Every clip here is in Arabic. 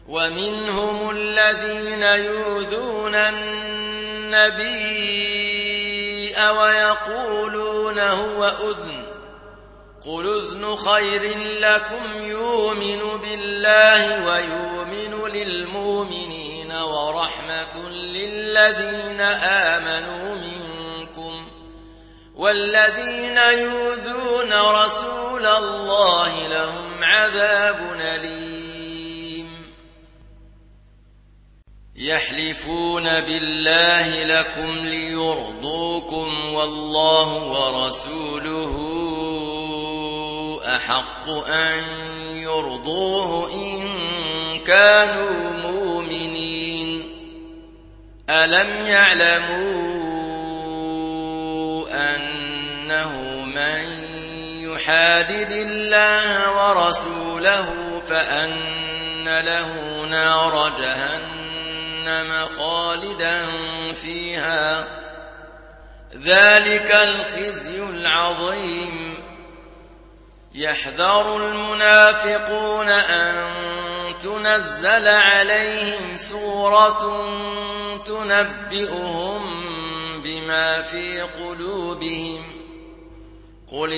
ومنهم الذين يؤذون النبي ويقولون هو أذن قل أذن خير لكم يؤمن بالله ويؤمن للمؤمنين ورحمة للذين آمنوا منكم والذين يؤذون رسول الله لهم عذاب أليم يحلفون بالله لكم ليرضوكم والله ورسوله أحق أن يرضوه إن كانوا مؤمنين ألم يعلموا أنه من يحادد الله ورسوله فأن له نار جهنم خالدا فيها ذلك الخزي العظيم يحذر المنافقون أن تنزل عليهم سورة تنبئهم بما في قلوبهم قل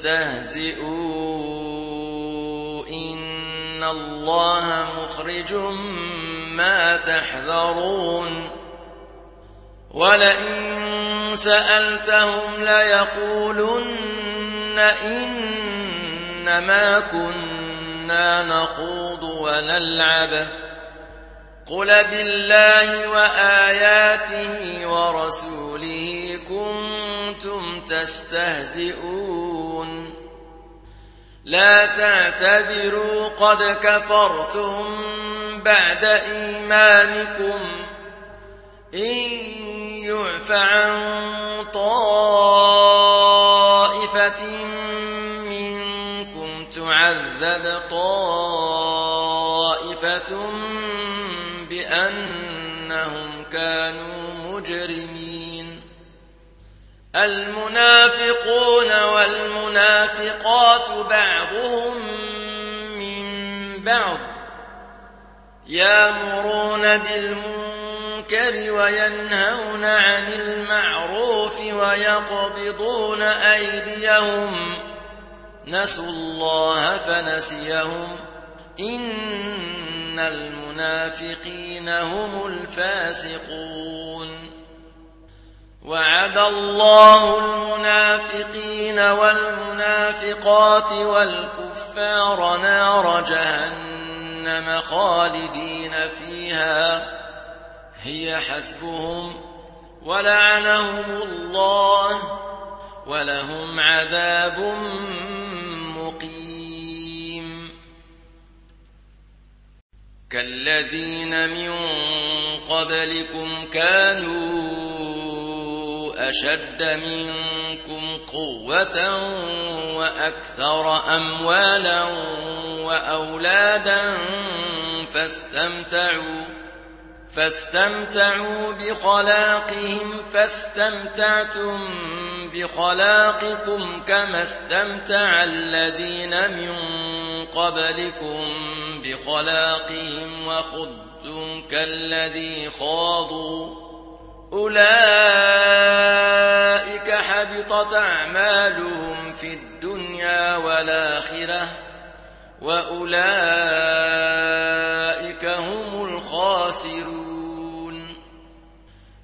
استهزئوا إن الله مخرج ما تحذرون ولئن سألتهم ليقولن إنما كنا نخوض ونلعب قل بالله وآياته ورسوله كنتم تستهزئون لا تعتذروا قد كفرتم بعد إيمانكم إن يعف عن طائفة منكم تعذب طائفة بأنهم كانوا مجرمين المنافقون والمنافقات بعضهم من بعض يأمرون بالمنكر وينهون عن المعروف ويقبضون أيديهم نسوا الله فنسيهم إن المنافقين هم الفاسقون وعد الله المنافقين والمنافقات والكفار نار جهنم خالدين فيها هي حسبهم ولعنهم الله ولهم عذاب مقيم كالذين من قبلكم كانوا أشد منكم قوة وأكثر أموالا وأولادا فاستمتعوا بخلاقهم فاستمتعتم بخلاقكم كما استمتع الذين من قبلكم بخلاقهم وخضتم كالذي خاضوا أولئك حبطت أعمالهم في الدنيا والآخرة وأولئك هم الخاسرون